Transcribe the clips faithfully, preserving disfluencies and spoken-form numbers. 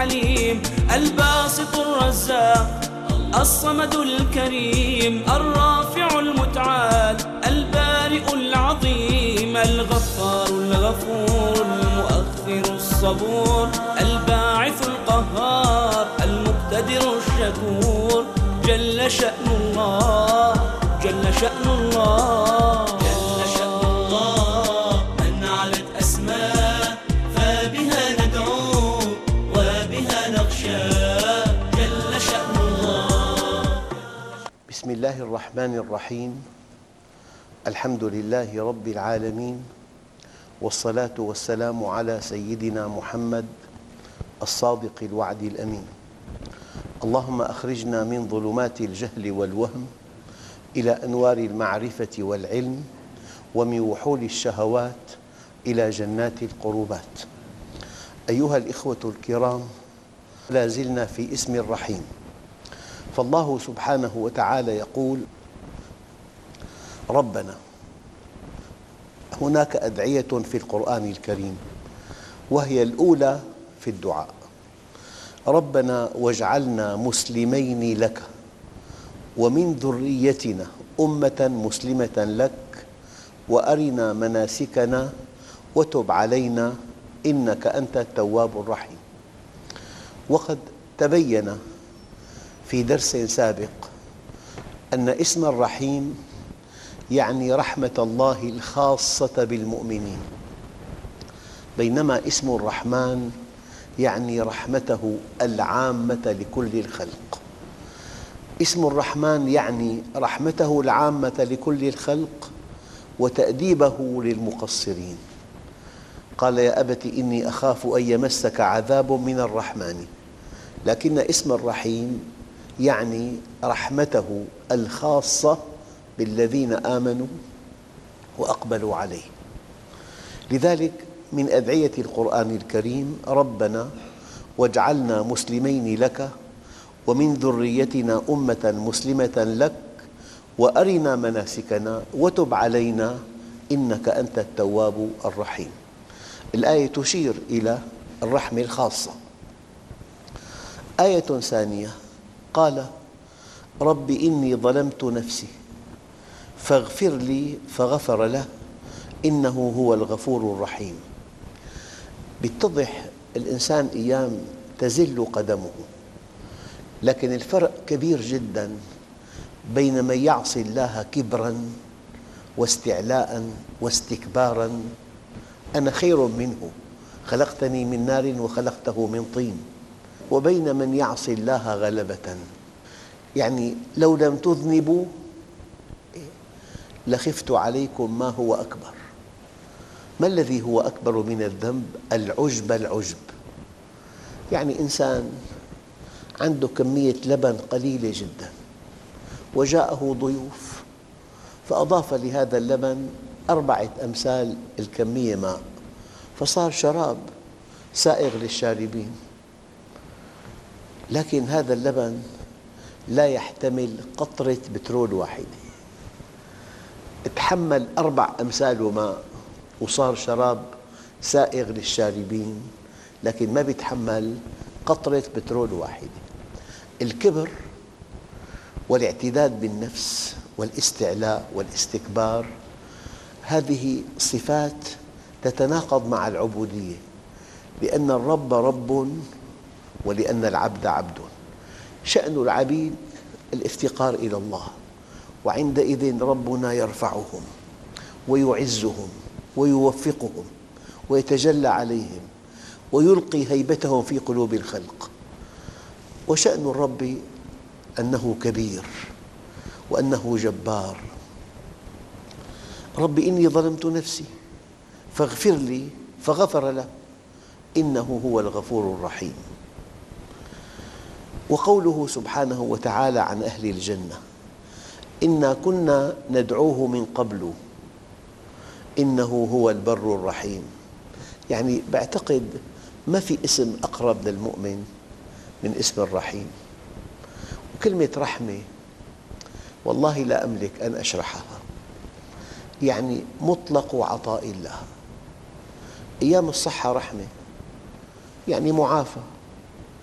الحليم، الباسط الرزاق الصمد الكريم، الرافع المتعال البارئ العظيم، الغفار الغفور المؤخر الصبور، الباعث القهار المقتدر الشكور. جل شأن الله، جل شأن الله، جل شأن الله من علت أسماء، فبها ندعو وبها نخشى. جل شأن الله. بسم الله الرحمن الرحيم. الحمد لله رب العالمين، والصلاة والسلام على سيدنا محمد الصادق الوعد الأمين. اللهم أخرجنا من ظلمات الجهل والوهم إلى أنوار المعرفة والعلم، ومن وحول الشهوات إلى جنات القربات. أيها الإخوة الكرام، لا زلنا في اسم الرحيم، فالله سبحانه وتعالى يقول: ربنا. هناك أدعية في القرآن الكريم، وهي الأولى في الدعاء: ربنا واجعلنا مسلمين لك ومن ذريتنا أمة مسلمة لك وأرنا مناسكنا وتب علينا إنك أنت التواب الرحيم. وقد تبين في درس سابق أن اسم الرحيم يعني رحمة الله الخاصة بالمؤمنين، بينما اسم الرحمن يعني رحمته العامة لكل الخلق. اسم الرحمن يعني رحمته العامة لكل الخلق وتأديبه للمقصرين. قال: يا أبت إني أخاف أن يمسك عذاب من الرحمن. لكن اسم الرحيم يعني رحمته الخاصة بالذين آمنوا وأقبلوا عليه. لذلك من أدعية القرآن الكريم: ربنا واجعلنا مسلمين لك ومن ذريتنا أمة مسلمة لك وأرنا مناسكنا وتب علينا إنك أنت التواب الرحيم. الآية تشير إلى الرحمة الخاصة. آية ثانية: قال: رب إني ظلمت نفسي فاغفر لي فغفر له إنه هو الغفور الرحيم. بيتضح الإنسان أيام تزل قدمه، لكن الفرق كبير جداً بين من يعصي الله كبراً واستعلاء واستكباراً: أنا خير منه خلقتني من نار وخلقته من طين، وبين من يعصي الله غلبة، يعني لو لم تذنبوا لخفت عليكم ما هو أكبر. ما الذي هو أكبر من الذنب؟ العجب. العجب يعني إنسان عنده كمية لبن قليلة جداً وجاءه ضيوف فأضاف لهذا اللبن أربعة أمثال الكمية ماء، فصار شراب سائغ للشاربين. لكن هذا اللبن لا يحتمل قطرة بترول واحدة، تحمل أربع أمثال ماء وصار شراب سائغ للشاربين، لكن ما يتحمل قطرة بترول واحدة. الكبر والاعتداد بالنفس والاستعلاء والاستكبار هذه صفات تتناقض مع العبودية، لأن الرب رب ولأن العبد عبد. شأن العبيد الافتقار إلى الله، وعندئذ ربنا يرفعهم ويعزهم ويوفقهم ويتجلى عليهم ويلقي هيبتهم في قلوب الخلق. وشأن الرب أنه كبير وأنه جبار. رب إني ظلمت نفسي فاغفر لي فغفر له إنه هو الغفور الرحيم. وقوله سبحانه وتعالى عن أهل الجنة: إنا كنا ندعوه من قبل إنه هو البر الرحيم. يعني بعتقد ما في اسم أقرب للمؤمن من اسم الرحيم. وكلمة رحمة والله لا أملك أن أشرحها، يعني مطلق عطاء الله. أيام الصحة رحمة، يعني معافى،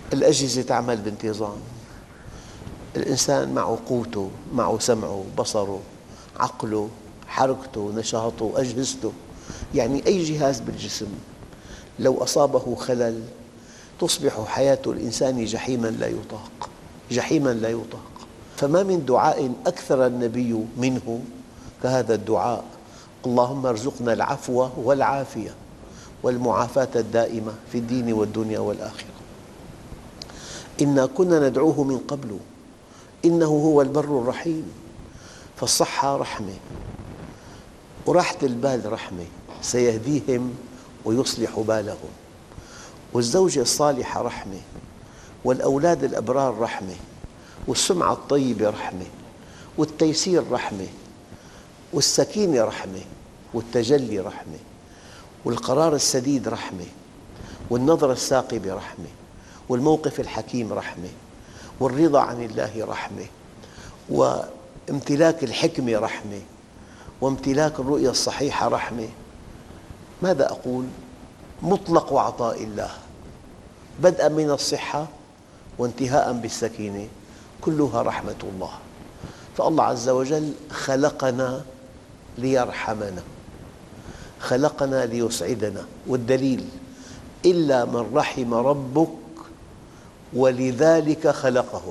الأجهزة تعمل بانتظام، الإنسان معه قوته، معه سمعه، بصره، عقله، حركته، نشاطه، أجهزته. يعني أي جهاز بالجسم لو أصابه خلل تصبح حياة الإنسان جحيماً لا يطاق، جحيماً لا يطاق. فما من دعاء أكثر النبي منه كهذا الدعاء: اللهم ارزقنا العفو والعافية والمعافاة الدائمة في الدين والدنيا والآخرة. إنا كنا ندعوه من قبل إنه هو البر الرحيم. فالصحة رحمة، وراحة البال رحمة، سيهديهم ويصلح بالهم. والزوجة الصالحة رحمة، والأولاد الأبرار رحمة، والسمعة الطيبة رحمة، والتيسير رحمة، والسكينة رحمة، والتجلي رحمة، والقرار السديد رحمة، والنظرة الثاقبة رحمة، والموقف الحكيم رحمة، والرضا عن الله رحمة، وامتلاك الحكمة رحمة، وامتلاك الرؤية الصحيحة رحمة. ماذا أقول؟ مطلق عطاء الله، بدءا من الصحة وانتهاء بالسكينة، كلها رحمة الله. فالله عز وجل خلقنا ليرحمنا، خلقنا ليسعدنا. والدليل: إلا من رحم ربك ولذلك خلقهم.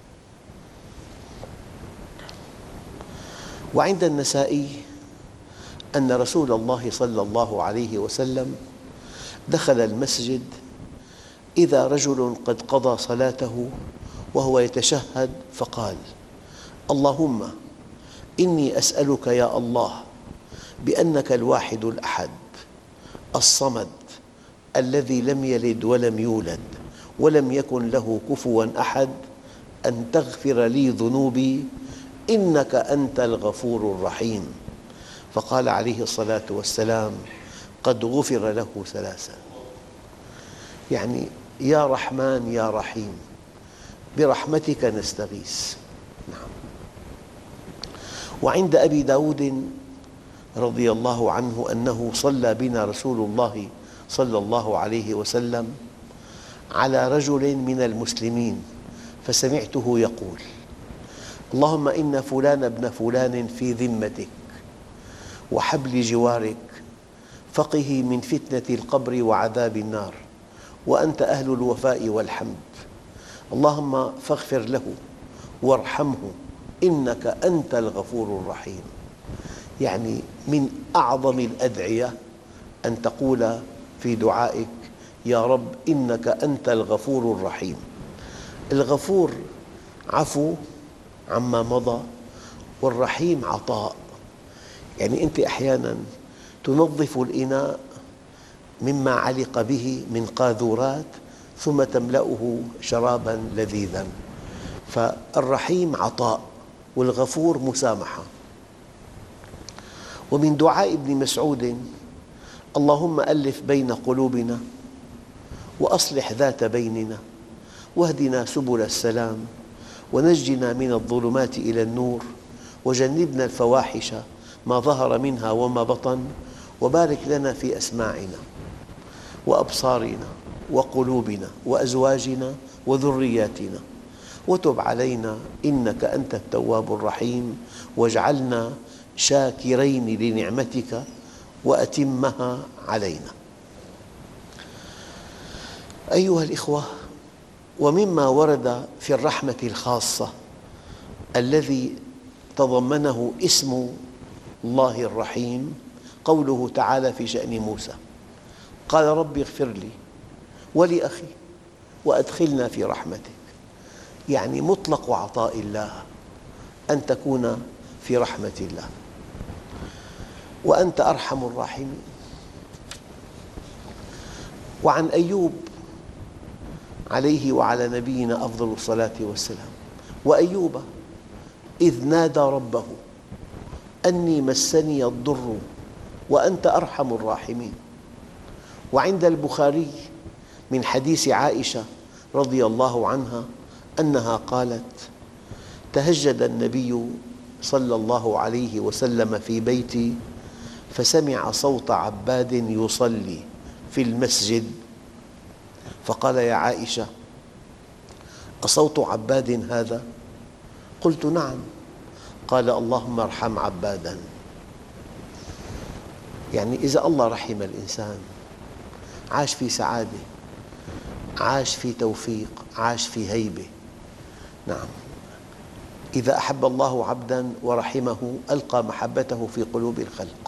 وعند النسائي أن رسول الله صلى الله عليه وسلم دخل المسجد إذا رجل قد قضى صلاته وهو يتشهد فقال: اللهم إني أسألك يا الله بأنك الواحد الأحد الصمد الذي لم يلد ولم يولد ولم يكن له كفواً أحد أن تغفر لي ذنوبي إنك أنت الغفور الرحيم. فقال عليه الصلاة والسلام: قد غفر له ثلاثاً. يعني يا رحمن يا رحيم برحمتك نستغيث. نعم. وعند أبي داود رضي الله عنه أنه صلى بنا رسول الله صلى الله عليه وسلم على رجل من المسلمين فسمعته يقول: اللهم إن فلان ابن فلان في ذمتك وحبل جوارك، فقه من فتنة القبر وعذاب النار، وأنت أهل الوفاء والحمد، اللهم فاغفر له وارحمه إنك أنت الغفور الرحيم. يعني من أعظم الأدعية أن تقول في دعائك: يا رب إنك أنت الغفور الرحيم. الغفور عفو عما مضى، والرحيم عطاء. يعني أنت أحياناً تنظف الإناء مما علق به من قاذورات ثم تملأه شراباً لذيذاً. فالرحيم عطاء والغفور مسامحة. ومن دعاء ابن مسعود: اللهم ألف بين قلوبنا وأصلح ذات بيننا واهدنا سبل السلام ونجنا من الظلمات إلى النور وجنبنا الفواحش ما ظهر منها وما بطن، وبارك لنا في أسماعنا وأبصارنا وقلوبنا وأزواجنا وذرياتنا، وتب علينا إنك أنت التواب الرحيم، واجعلنا شاكرين لنعمتك وأتمها علينا. أيها الإخوة، ومما ورد في الرحمة الخاصة الذي تضمنه اسم الله الرحيم قوله تعالى في شأن موسى: قال رب اغفر لي ولأخي وأدخلنا في رحمتك. يعني مطلق عطاء الله أن تكون في رحمة الله، وأنت أرحم الراحمين. وعن أيوب عليه وعلى نبينا أفضل الصلاة والسلام: وأيوب إذ نادى ربه أني مسني الضر وأنت أرحم الراحمين. وعند البخاري من حديث عائشة رضي الله عنها أنها قالت: تهجد النبي صلى الله عليه وسلم في بيتي فسمع صوت عباد يصلي في المسجد، فقال: يا عائشة أصوت عباد هذا؟ قلت نعم. قال اللهم ارحم عبادا. يعني إذا الله رحم الإنسان عاش في سعادة، عاش في توفيق، عاش في هيبة. نعم، إذا أحب الله عبدا ورحمه ألقى محبته في قلوب الخلق.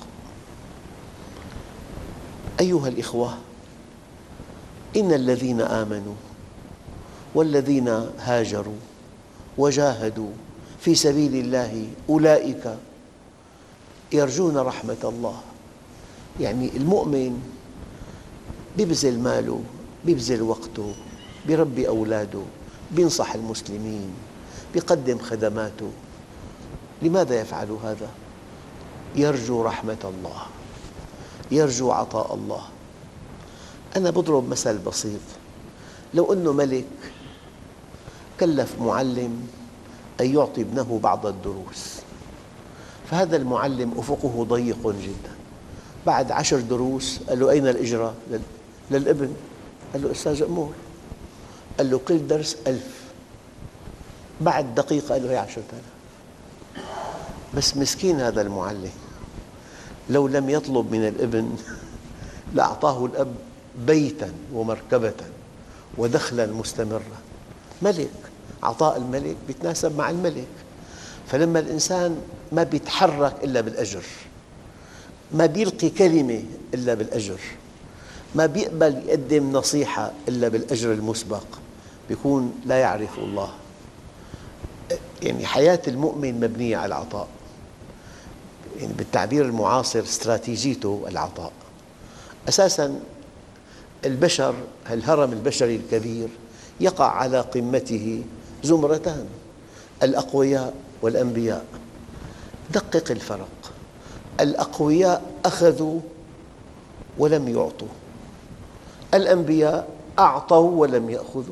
أيها الإخوة، إن الذين آمنوا والذين هاجروا وجاهدوا في سبيل الله أولئك يرجون رحمة الله. يعني المؤمن يبذل ماله، يبذل وقته، يربي أولاده، ينصح المسلمين، يقدم خدماته. لماذا يفعل هذا؟ يرجو رحمة الله، يرجو عطاء الله. أنا بضرب مثل بسيط. لو أنه ملك كلف معلم أن يعطي ابنه بعض الدروس، فهذا المعلم أفقه ضيق جدا. بعد عشر دروس قال له أين الإجرة للابن؟ قال له أستاذ أمور. قال له كل درس ألف. بعد دقيقة قال له هي عشرة آلاف. بس مسكين هذا المعلم، لو لم يطلب من الابن لأعطاه الأب بيتا ومركبة ودخلا مستمرا. ملك، عطاء الملك يتناسب مع الملك. فلما الإنسان ما يتحرك إلا بالأجر، ما يلقي كلمة إلا بالأجر، ما يقبل يقدم نصيحة إلا بالأجر المسبق، يكون لا يعرف الله. يعني حياة المؤمن مبنية على العطاء. يعني بالتعبير المعاصر استراتيجيته العطاء. أساساً البشر، الهرم البشري الكبير يقع على قمته زمرتان: الأقوياء والأنبياء. دقق الفرق. الأقوياء أخذوا ولم يعطوا، الأنبياء أعطوا ولم يأخذوا.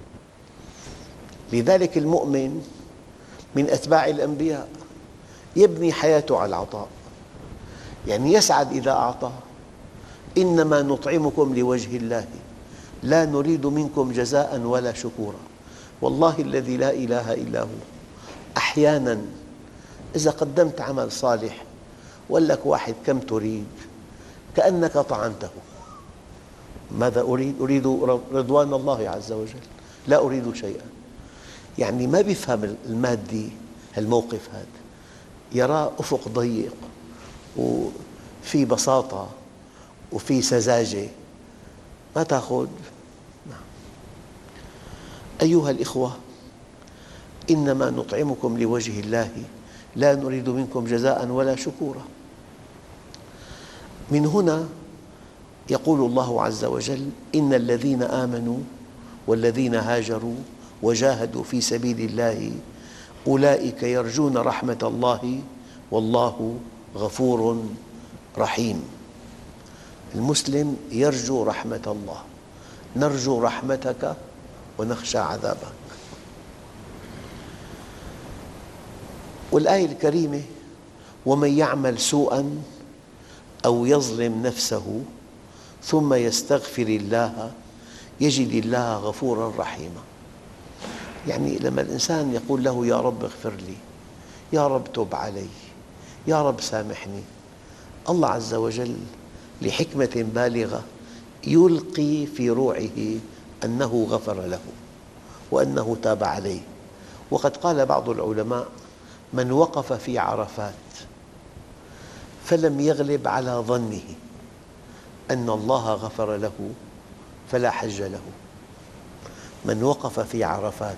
لذلك المؤمن من أتباع الأنبياء يبني حياته على العطاء، يعني يسعد إذا أعطى. إنما نطعمكم لوجه الله لا نريد منكم جزاء ولا شكورا. والله الذي لا إله إلا هو، أحياناً إذا قدمت عمل صالح وقال لك واحد كم تريد؟ كأنك طعنته. ماذا أريد؟ أريد رضوان الله عز وجل، لا أريد شيئا. يعني ما يفهم المادي الموقف هذا، يرى أفق ضيق وفي بساطة وفي سذاجة. ما تأخذ؟ نعم. أيها الإخوة، إنما نطعمكم لوجه الله لا نريد منكم جزاء ولا شكورا. من هنا يقول الله عز وجل: إن الذين آمنوا والذين هاجروا وجاهدوا في سبيل الله أولئك يرجون رحمة الله والله غفور رحيم. المسلم يرجو رحمة الله، نرجو رحمتك ونخشى عذابك. والآية الكريمة: ومن يعمل سوءاً أو يظلم نفسه ثم يستغفر الله يجد الله غفوراً رحيماً. يعني لما الإنسان يقول له يا رب اغفر لي، يا رب تب علي، يا رب سامحني، الله عز وجل لحكمة بالغة يلقي في روعه أنه غفر له وأنه تاب عليه. وقد قال بعض العلماء: من وقف في عرفات فلم يغلب على ظنه أن الله غفر له فلا حج له. من وقف في عرفات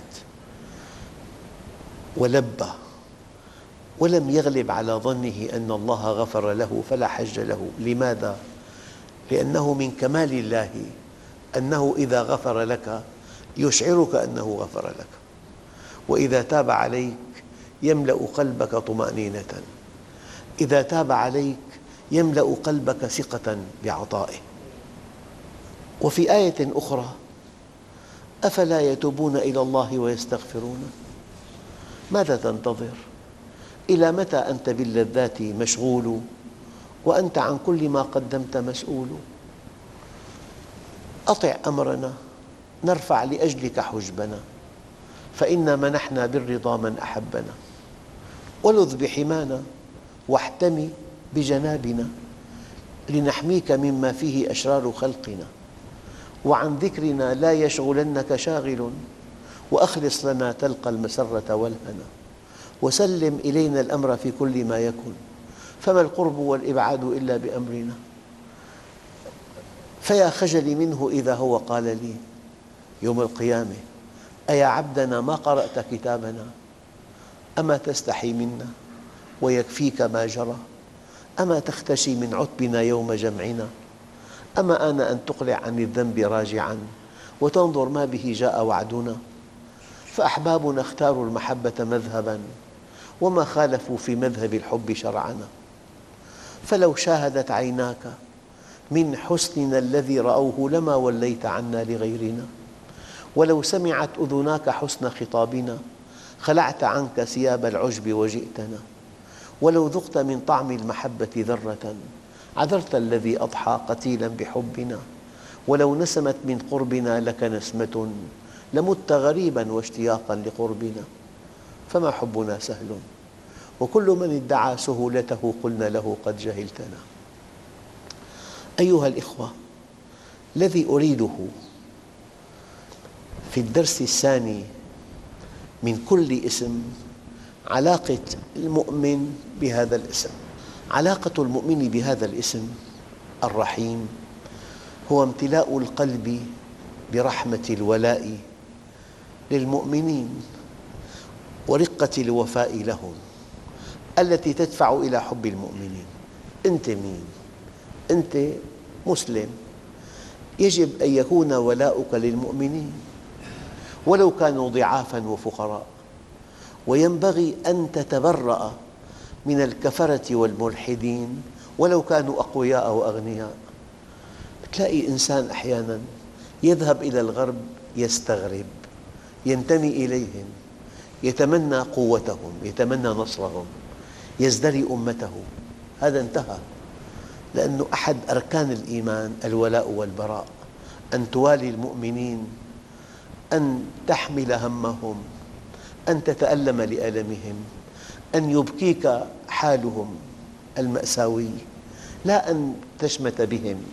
ولبى ولم يغلب على ظنه أن الله غفر له فلا حج له. لماذا؟ لأنه من كمال الله أنه إذا غفر لك يشعرك أنه غفر لك، وإذا تاب عليك يملأ قلبك طمأنينة، إذا تاب عليك يملأ قلبك ثقة بعطائه. وفي آية أخرى: أفلا يتوبون إلى الله ويستغفرون. ماذا تنتظر؟ إلى متى أنت باللذات مشغول وأنت عن كل ما قدمت مسؤول؟ أطع أمرنا نرفع لأجلك حجبنا، فإنا منحنا بالرضا من أحبنا، ولذ بحمانا واحتمي بجنابنا، لنحميك مما فيه أشرار خلقنا، وعن ذكرنا لا يشغلنك شاغل، وأخلص لنا تلقى المسرة والهنا، وسلم إلينا الأمر في كل ما يكن، فما القرب والإبعاد إلا بأمرنا. فيا خجلي منه إذا هو قال لي يوم القيامة: أيا عبدنا ما قرأت كتابنا؟ أما تستحي منا ويكفيك ما جرى؟ أما تختشي من عتبنا يوم جمعنا؟ أما آن أن تقلع عن الذنب راجعا وتنظر ما به جاء وعدنا؟ فأحبابنا اختاروا المحبة مذهبا، وما خالفوا في مذهب الحب شرعنا. فلو شاهدت عيناك من حسننا الذي رأوه لما وليت عنا لغيرنا، ولو سمعت أذناك حسن خطابنا خلعت عنك ثياب العجب وجئتنا، ولو ذقت من طعم المحبة ذرة عذرت الذي أضحى قتيلا بحبنا، ولو نسمت من قربنا لك نسمة لمت غريبا واشتياقا لقربنا. فما حبنا سهل، وكل من ادعى سهولته قلنا له قد جهلتنا. أيها الإخوة، الذي أريده في الدرس الثاني من كل اسم علاقة المؤمن بهذا الاسم. علاقة المؤمن بهذا الاسم الرحيم هو امتلاء القلب برحمة الولاء للمؤمنين ورقة الوفاء لهم التي تدفع إلى حب المؤمنين. أنت مين؟ أنت مسلم، يجب أن يكون ولاؤك للمؤمنين ولو كانوا ضعافا وفقراء، وينبغي أن تتبرأ من الكفرة والملحدين ولو كانوا أقوياء وأغنياء. تلاقي إنسان أحياناً يذهب إلى الغرب يستغرب، ينتمي إليهم، يتمنى قوتهم، يتمنى نصرهم، يزدري أمته. هذا انتهى، لأن أحد أركان الإيمان الولاء والبراء، أن توالي المؤمنين، أن تحمل همهم، أن تتألم لألمهم، أن يبكيك حالهم المأساوي، لا أن تشمت بهم.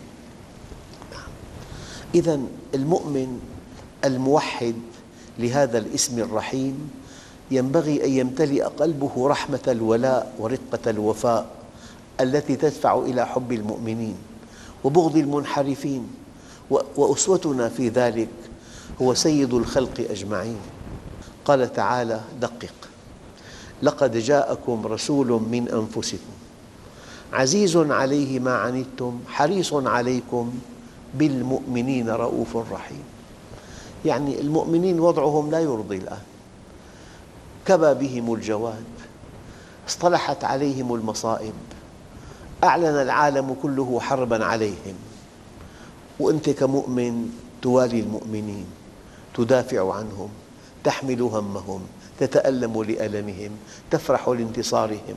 إذن المؤمن الموحد لهذا الاسم الرحيم ينبغي أن يمتلئ قلبه رحمة الولاء ورقة الوفاء التي تدفع إلى حب المؤمنين وبغض المنحرفين. وأسوتنا في ذلك هو سيد الخلق أجمعين. قال تعالى: دقق: لقد جاءكم رسول من أنفسكم عزيز عليه ما عنتم حريص عليكم بالمؤمنين رؤوف رحيم. يعني المؤمنين وضعهم لا يرضي الآن، كبى بهم الجواد، اصطلحت عليهم المصائب، أعلن العالم كله حربا عليهم، وأنت كمؤمن توالي المؤمنين، تدافع عنهم، تحمل همهم، تتألم لألمهم، تفرح لانتصارهم.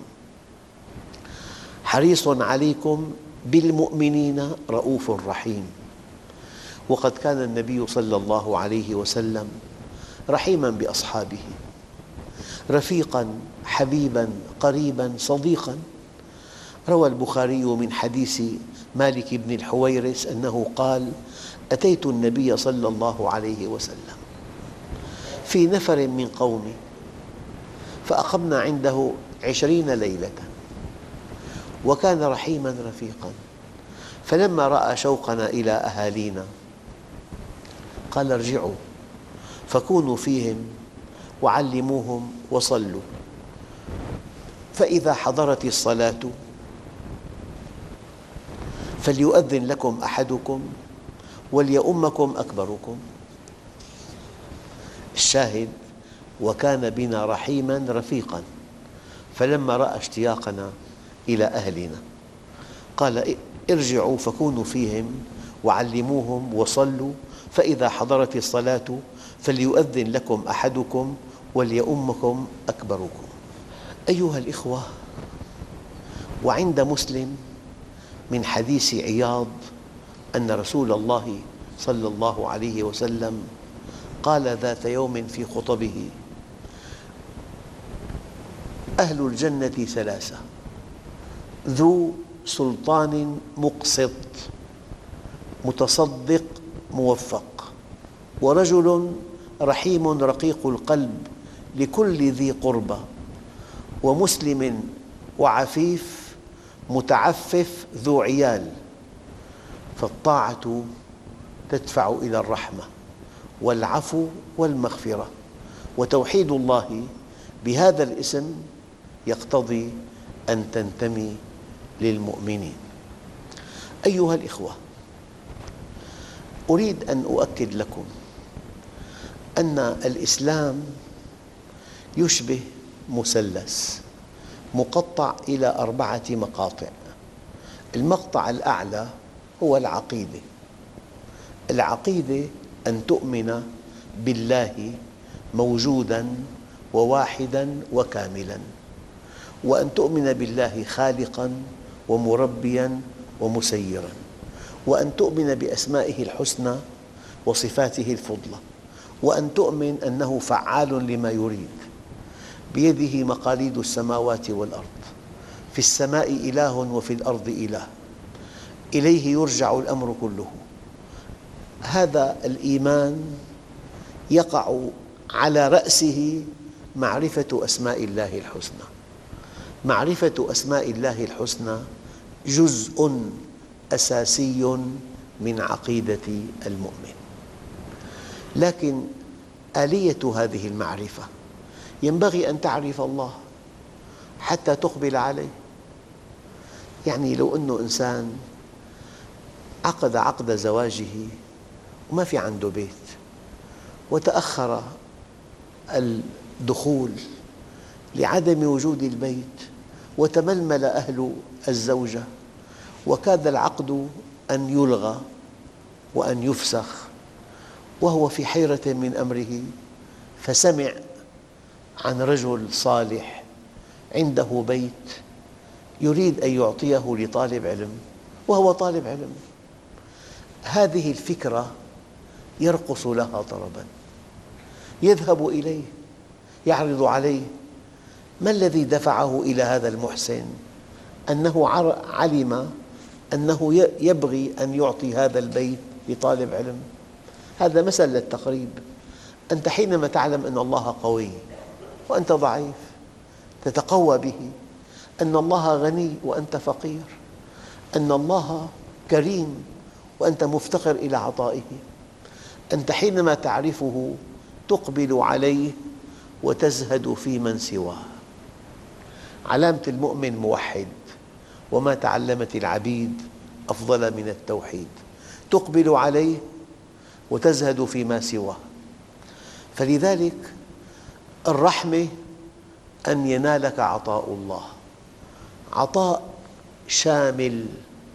حريص عليكم بالمؤمنين رؤوف رحيم. وقد كان النبي صلى الله عليه وسلم رحيما بأصحابه، رفيقا حبيبا قريبا صديقا. روى البخاري من حديث مالك بن الحويرث أنه قال: أتيت النبي صلى الله عليه وسلم في نفر من قومي فأقمنا عنده عشرين ليلة، وكان رحيما رفيقا، فلما رأى شوقنا إلى أهالينا قال: ارجعوا فكونوا فيهم وعلموهم وصلوا، فإذا حضرت الصلاة فليؤذن لكم أحدكم وليؤمكم أكبركم. الشاهد: وكان بنا رحيما رفيقا، فلما رأى اشتياقنا إلى أهلنا قال: ارجعوا فكونوا فيهم وعلموهم وصلوا، فإذا حضرت الصلاة فليؤذن لكم أحدكم وليؤمكم أكبركم. أيها الإخوة، وعند مسلم من حديث عياض أن رسول الله صلى الله عليه وسلم قال ذات يوم في خطبه: أهل الجنة ثلاثة: ذو سلطان مقسط متصدق موفق، ورجل رحيم رقيق القلب لكل ذي قربى، ومسلم وعفيف متعفف ذو عيال. فالطاعة تدفع إلى الرحمة والعفو والمغفرة، وتوحيد الله بهذا الاسم يقتضي أن تنتمي للمؤمنين. أيها الإخوة، أريد أن أؤكد لكم أن الإسلام يشبه مثلث مقطع إلى أربعة مقاطع. المقطع الأعلى هو العقيدة. العقيدة أن تؤمن بالله موجوداً وواحداً وكاملاً، وأن تؤمن بالله خالقاً ومربياً ومسيراً، وأن تؤمن بأسمائه الحسنى وصفاته الفضلى، وأن تؤمن أنه فعال لما يريد، بيده مقاليد السماوات والأرض، في السماء إله وفي الأرض إله، إليه يرجع الأمر كله. هذا الإيمان يقع على رأسه معرفة أسماء الله الحسنى. معرفة أسماء الله الحسنى جزء أساسي من عقيدة المؤمن، لكن آلية هذه المعرفة ينبغي أن تعرف الله حتى تقبل عليه. يعني لو أن إنسان عقد عقد زواجه وما في عنده بيت، وتأخر الدخول لعدم وجود البيت، وتململ أهل الزوجة، وكاد العقد أن يلغى وأن يفسخ، وهو في حيرة من أمره، فسمع عن رجل صالح عنده بيت يريد أن يعطيه لطالب علم، وهو طالب علم. هذه الفكرة يرقص لها طرباً، يذهب إليه، يعرض عليه. ما الذي دفعه إلى هذا المحسن؟ أنه علم أنه يبغي أن يعطي هذا البيت لطالب علم. هذا مثل للتقريب. أنت حينما تعلم أن الله قوي وأنت ضعيف تتقوى به، أن الله غني وأنت فقير، أن الله كريم وأنت مفتقر إلى عطائه، أنت حينما تعرفه تقبل عليه وتزهد في من سواه. علامة المؤمن موحد: وما تعلمت العبيد أفضل من التوحيد. تقبل عليه وتزهد فيما سواه. فلذلك الرحمة أن ينالك عطاء الله، عطاء شامل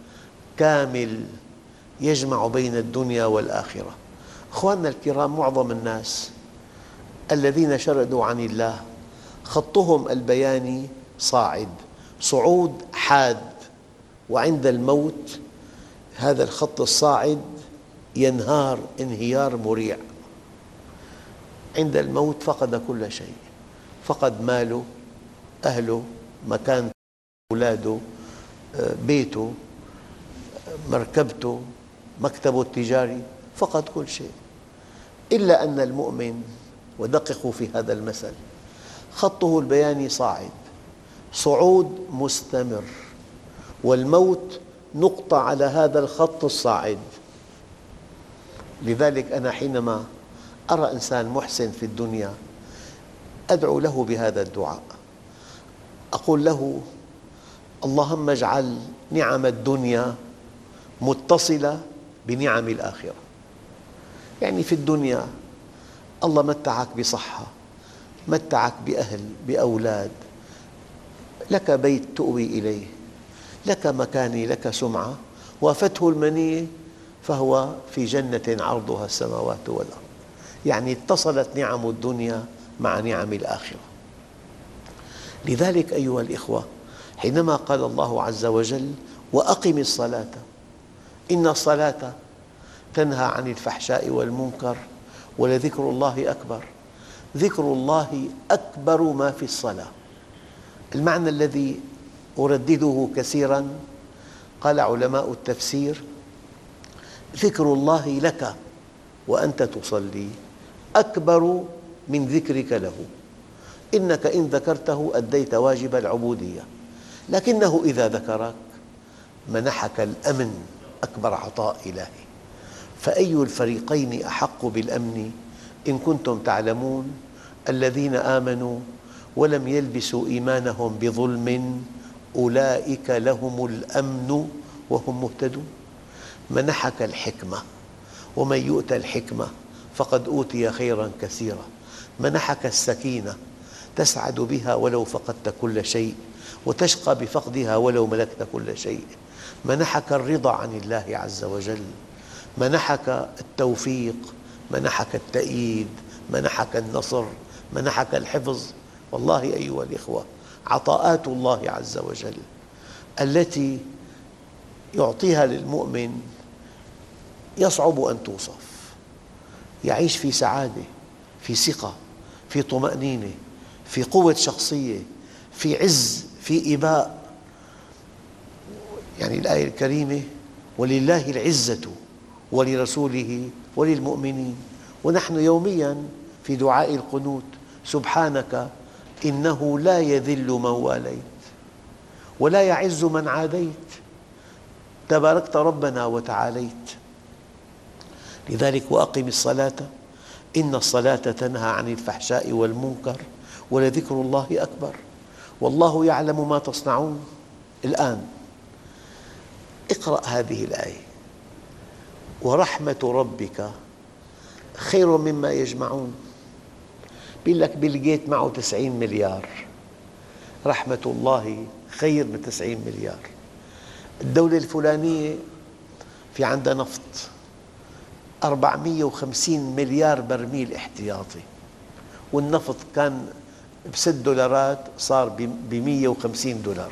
كامل يجمع بين الدنيا والآخرة. أخواننا الكرام، معظم الناس الذين شردوا عن الله خطهم البياني صاعد، صعود حاد، وعند الموت هذا الخط الصاعد ينهار انهيار مريع. عند الموت فقد كل شيء، فقد ماله، أهله، مكانته، أولاده، بيته، مركبته، مكتبه التجاري، فقد كل شيء. إلا أن المؤمن، ودققوا في هذا المثل، خطه البياني صاعد، صعود مستمر، والموت نقطة على هذا الخط الصاعد. لذلك أنا حينما أرى إنسان محسن في الدنيا أدعو له بهذا الدعاء، أقول له: اللهم اجعل نعم الدنيا متصلة بنعم الآخرة. يعني في الدنيا الله متعك بصحة، متعك بأهل، بأولاد، لك بيت تؤوي إليه، لك مكانة، لك سمعة، وافته المنية فهو في جنة عرضها السماوات والأرض. يعني اتصلت نعم الدنيا مع نعم الآخرة. لذلك أيها الإخوة، حينما قال الله عز وجل: وأقم الصلاة إن الصلاة تنهى عن الفحشاء والمنكر ولذكر الله أكبر. ذكر الله أكبر ما في الصلاة. المعنى الذي أردده كثيراً، قال علماء التفسير: ذكر الله لك وأنت تصلي أكبر من ذكرك له، إنك إن ذكرته أديت واجب العبودية، لكنه إذا ذكرك منحك الأمن، أكبر عطاء إلهي. فأي الفريقين أحق بالأمن إن كنتم تعلمون؟ الذين آمنوا ولم يلبسوا إيمانهم بظلم أولئك لهم الأمن وهم مهتدون. منحك الحكمة، ومن يؤت الحكمة فقد أوتي خيراً كثيرا. منحك السكينة، تسعد بها ولو فقدت كل شيء، وتشقى بفقدها ولو ملكت كل شيء. منحك الرضا عن الله عز وجل، منحك التوفيق، منحك التأييد، منحك النصر، منحك الحفظ. والله أيها الإخوة، عطاءات الله عز وجل التي يعطيها للمؤمن يصعب أن توصف. يعيش في سعادة، في ثقة، في طمأنينة، في قوة شخصية، في عز، في إباء. يعني الآية الكريمة: ولله العزة ولرسوله وللمؤمنين. ونحن يومياً في دعاء القنوت: سبحانك إنه لا يذل من واليت ولا يعز من عاديت، تباركت ربنا وتعاليت. لذلك وأقم الصلاة إن الصلاة تنهى عن الفحشاء والمنكر ولذكر الله أكبر والله يعلم ما تصنعون. الآن اقرأ هذه الآية: ورحمة ربك خير مما يجمعون. بيقول لك بيل غيت معه تسعين مليار، رحمة الله خير من تسعين مليار. الدولة الفلانية في عندها نفط أربعمئة وخمسين مليار برميل احتياطي، والنفط كان بست دولارات صار بمئة وخمسين دولار.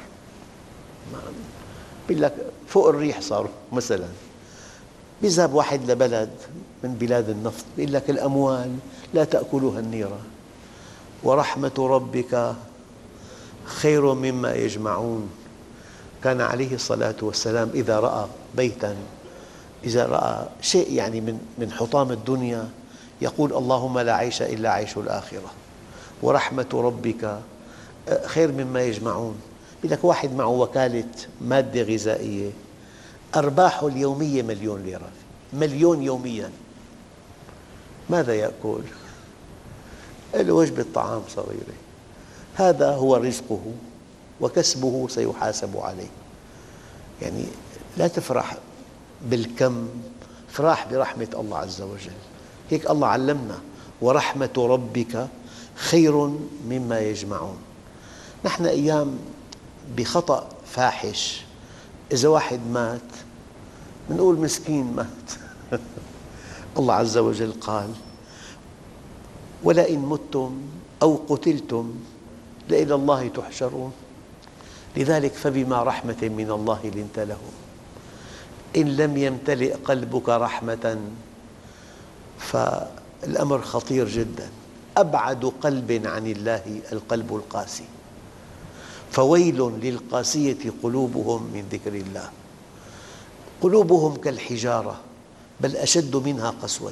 بيقول لك فوق الريح صاروا. مثلا بيذهب واحد لبلد من بلاد النفط بيقول لك الأموال لا تأكلها النيران، ورحمة ربك خير مما يجمعون. كان عليه الصلاة والسلام إذا رأى بيتاً، إذا رأى شيء يعني من من حطام الدنيا يقول: اللهم لا عيش إلا عيش الآخرة، ورحمة ربك خير مما يجمعون. بيقول لك واحد معه وكالة مادة غذائية أرباحه اليومية مليون ليرة، مليون يومياً. ماذا يأكل؟ له وجبة طعام صغيرة. هذا هو رزقه وكسبه سيحاسب عليه. يعني لا تفرح بالكم، افرح برحمة الله عز وجل. هيك الله علمنا: ورحمة ربك خير مما يجمعون. نحن أيام بخطأ فاحش، إذا واحد مات بنقول مسكين مات. الله عز وجل قال: ولئن متم أو قتلتم لإلى الله تحشرون. لذلك فبما رحمة من الله لنت لهم. إن لم يمتلئ قلبك رحمة فالأمر خطير جدا. أبعد قلب عن الله القلب القاسي، فويل للقاسية قلوبهم من ذكر الله. قلوبهم كالحجارة بل أشد منها قسوة.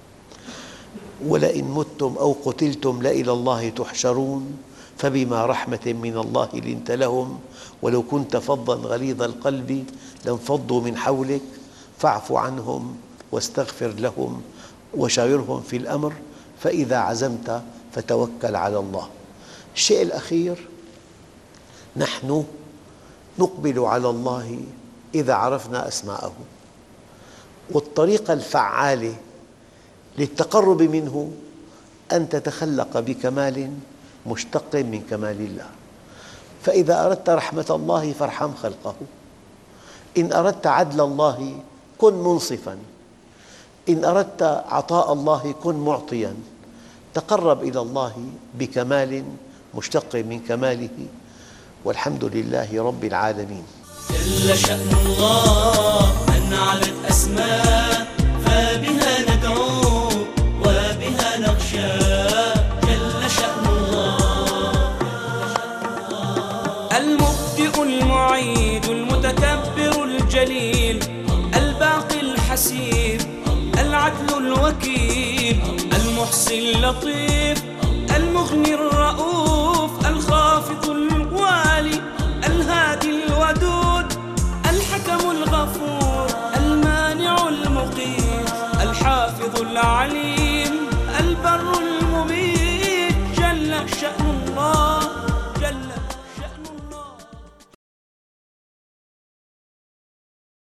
ولئن متم أو قتلتم لإلى الله تحشرون فبما رحمة من الله لنت لهم ولو كنت فظاً غليظ القلب لانفضوا من حولك فاعف عنهم واستغفر لهم وشاورهم في الأمر فإذا عزمت فتوكل على الله. الشيء الأخير: نحن نقبل على الله إذا عرفنا أسماءه، والطريقة الفعالة للتقرب منه أن تتخلق بكمال مشتق من كمال الله. فإذا أردت رحمة الله فارحم خلقه، إن أردت عدل الله كن منصفاً، إن أردت عطاء الله كن معطياً. تقرب إلى الله بكمال مشتق من كماله، والحمد لله رب العالمين. جل شأن الله من علت أسماء فبها ندعو وبها اللطيف المغني الرؤوف الخافض الوالي الهادي الودود الحكم الغفور المانع المقيم الحافظ العليم البر المبين